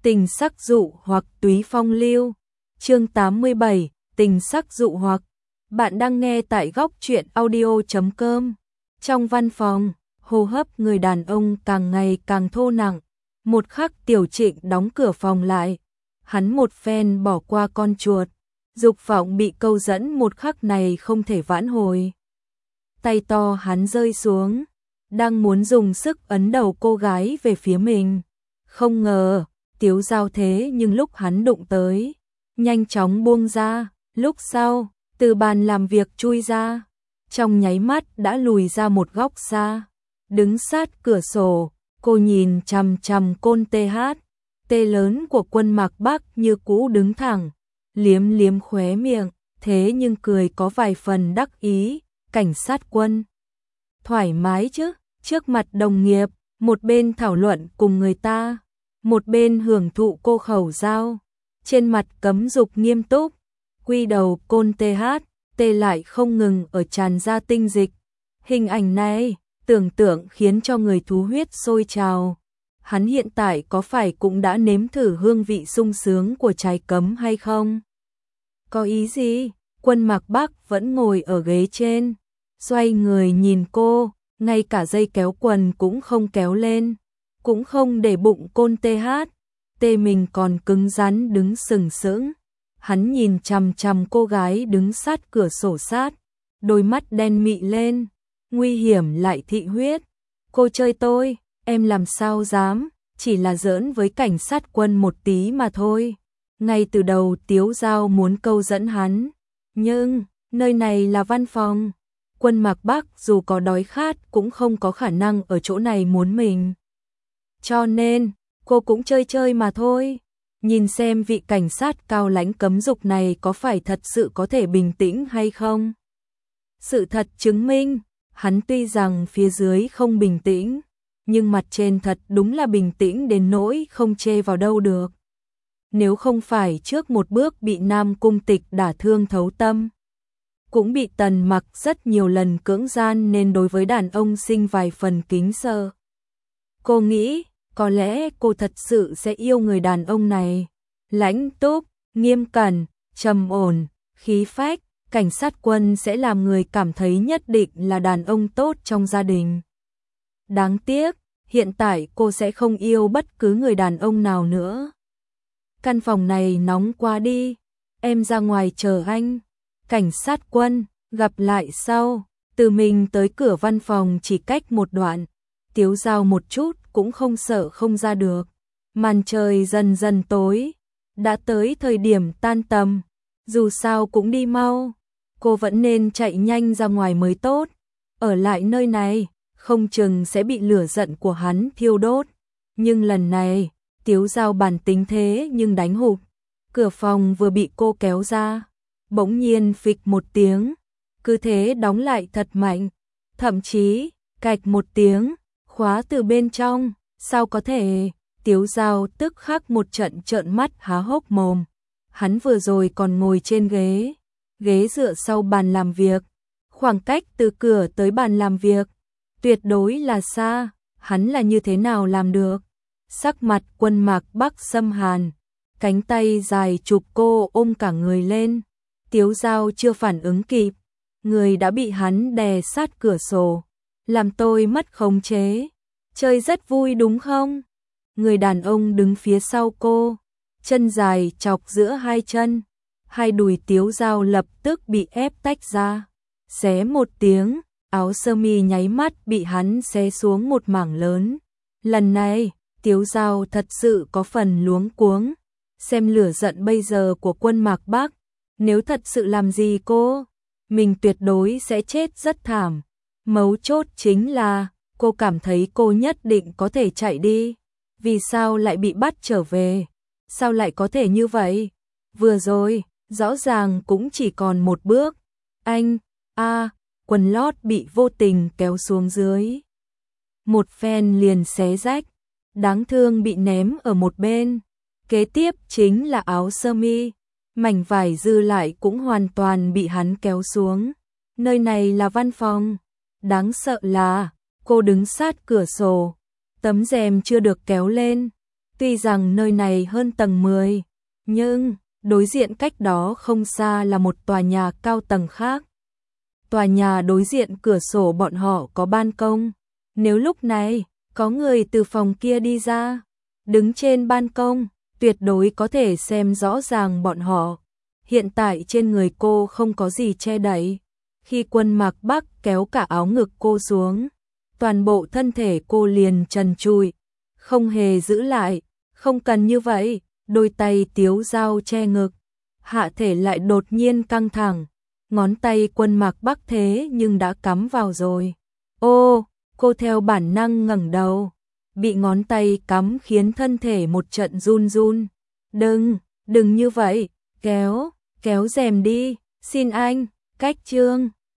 Tình sắc dụ hoặc túy phong lưu. Chương 87, tình sắc dụ hoặc. Bạn đang nghe tại góc truyện audio.com. Trong văn phòng, hô hấp người đàn ông càng ngày càng thô nặng. Một khắc Tiểu Trịnh đóng cửa phòng lại. Hắn một phen bỏ qua con chuột. Dục vọng bị câu dẫn một khắc này không thể vãn hồi. Tay to hắn rơi xuống, đang muốn dùng sức ấn đầu cô gái về phía mình. Không ngờ, Tiếu Giao thế nhưng lúc hắn đụng tới, nhanh chóng buông ra, lúc sau, từ bàn làm việc chui ra, trong nháy mắt đã lùi ra một góc xa, đứng sát cửa sổ, cô nhìn chằm chằm côn tê lớn của Quân Mạc Bắc như cũ đứng thẳng, liếm liếm khóe miệng, thế nhưng cười có vài phần đắc ý, cảnh sát Quân. Thoải mái chứ, trước mặt đồng nghiệp, một bên thảo luận cùng người ta, một bên hưởng thụ cô khẩu giao, trên mặt cấm dục nghiêm túc, quy đầu côn tê lại không ngừng ở tràn ra tinh dịch. Hình ảnh này, tưởng tượng khiến cho người thú huyết sôi trào. Hắn hiện tại có phải cũng đã nếm thử hương vị sung sướng của trái cấm hay không? Có ý gì? Quân Mạc Bắc vẫn ngồi ở ghế trên, xoay người nhìn cô, ngay cả dây kéo quần cũng không kéo lên, cũng không để bụng côn tê mình còn cứng rắn đứng sừng sững. Hắn nhìn chằm chằm cô gái đứng sát cửa sổ sát, đôi mắt đen mị lên, nguy hiểm lại thị huyết. Cô chơi tôi, em làm sao dám, chỉ là giỡn với cảnh sát Quân một tí mà thôi. Ngay từ đầu Tiếu Giao muốn câu dẫn hắn, nhưng nơi này là văn phòng. Quân Mạc Bắc dù có đói khát cũng không có khả năng ở chỗ này muốn mình. Cho nên, cô cũng chơi chơi mà thôi. Nhìn xem vị cảnh sát cao lãnh cấm dục này có phải thật sự có thể bình tĩnh hay không. Sự thật chứng minh, hắn tuy rằng phía dưới không bình tĩnh, nhưng mặt trên thật đúng là bình tĩnh đến nỗi không chê vào đâu được. Nếu không phải trước một bước bị Nam Cung Tịch đả thương thấu tâm, cũng bị Tần Mặc rất nhiều lần cưỡng gian nên đối với đàn ông sinh vài phần kính sợ. Cô nghĩ, có lẽ cô thật sự sẽ yêu người đàn ông này. Lãnh túc, nghiêm cẩn, trầm ổn, khí phách, cảnh sát Quân sẽ làm người cảm thấy nhất định là đàn ông tốt trong gia đình. Đáng tiếc, hiện tại cô sẽ không yêu bất cứ người đàn ông nào nữa. Căn phòng này nóng quá đi, em ra ngoài chờ anh. Cảnh sát Quân, gặp lại sau, từ mình tới cửa văn phòng chỉ cách một đoạn. Tiếu Giao một chút cũng không sợ không ra được. Màn trời dần dần tối, đã tới thời điểm tan tầm, dù sao cũng đi mau, cô vẫn nên chạy nhanh ra ngoài mới tốt. Ở lại nơi này, không chừng sẽ bị lửa giận của hắn thiêu đốt. Nhưng lần này, Tiếu Giao bản tính thế nhưng đánh hụt. Cửa phòng vừa bị cô kéo ra, bỗng nhiên phịch một tiếng, cứ thế đóng lại thật mạnh, thậm chí, cạch một tiếng, khóa từ bên trong. Sao có thể? Tiếu Giao tức khắc một trận trợn mắt há hốc mồm. Hắn vừa rồi còn ngồi trên ghế dựa sau bàn làm việc. Khoảng cách từ cửa tới bàn làm việc tuyệt đối là xa, hắn là như thế nào làm được? Sắc mặt Quân Mạc Bắc xâm hàn, cánh tay dài chụp cô ôm cả người lên. Tiếu Giao chưa phản ứng kịp, người đã bị hắn đè sát cửa sổ. Làm tôi mất khống chế. Chơi rất vui đúng không? Người đàn ông đứng phía sau cô, chân dài chọc giữa hai chân, hai đùi Tiếu Giao lập tức bị ép tách ra. Xé một tiếng, áo sơ mi nháy mắt bị hắn xé xuống một mảng lớn. Lần này, Tiếu Giao thật sự có phần luống cuống. Xem lửa giận bây giờ của Quân Mạc Bắc, nếu thật sự làm gì cô, mình tuyệt đối sẽ chết rất thảm. Mấu chốt chính là, cô cảm thấy cô nhất định có thể chạy đi. Vì sao lại bị bắt trở về? Sao lại có thể như vậy? Vừa rồi, rõ ràng cũng chỉ còn một bước. Anh, quần lót bị vô tình kéo xuống dưới. Một phen liền xé rách, đáng thương bị ném ở một bên. Kế tiếp chính là áo sơ mi, mảnh vải dư lại cũng hoàn toàn bị hắn kéo xuống. Nơi này là văn phòng. Đáng sợ là, cô đứng sát cửa sổ, tấm rèm chưa được kéo lên. Tuy rằng nơi này hơn tầng 10, nhưng đối diện cách đó không xa là một tòa nhà cao tầng khác. Tòa nhà đối diện cửa sổ bọn họ có ban công. Nếu lúc này có người từ phòng kia đi ra, đứng trên ban công, tuyệt đối có thể xem rõ ràng bọn họ. Hiện tại trên người cô không có gì che đậy. Khi Quân Mạc Bắc kéo cả áo ngực cô xuống, toàn bộ thân thể cô liền trần trụi, không hề giữ lại. Không cần như vậy. Đôi tay Tiếu Dao che ngực, hạ thể lại đột nhiên căng thẳng. Ngón tay Quân Mạc Bắc thế nhưng đã cắm vào rồi. Ô, cô theo bản năng ngẩng đầu. Bị ngón tay cắm khiến thân thể một trận run run. Đừng như vậy, kéo rèm đi, xin anh, cách trương.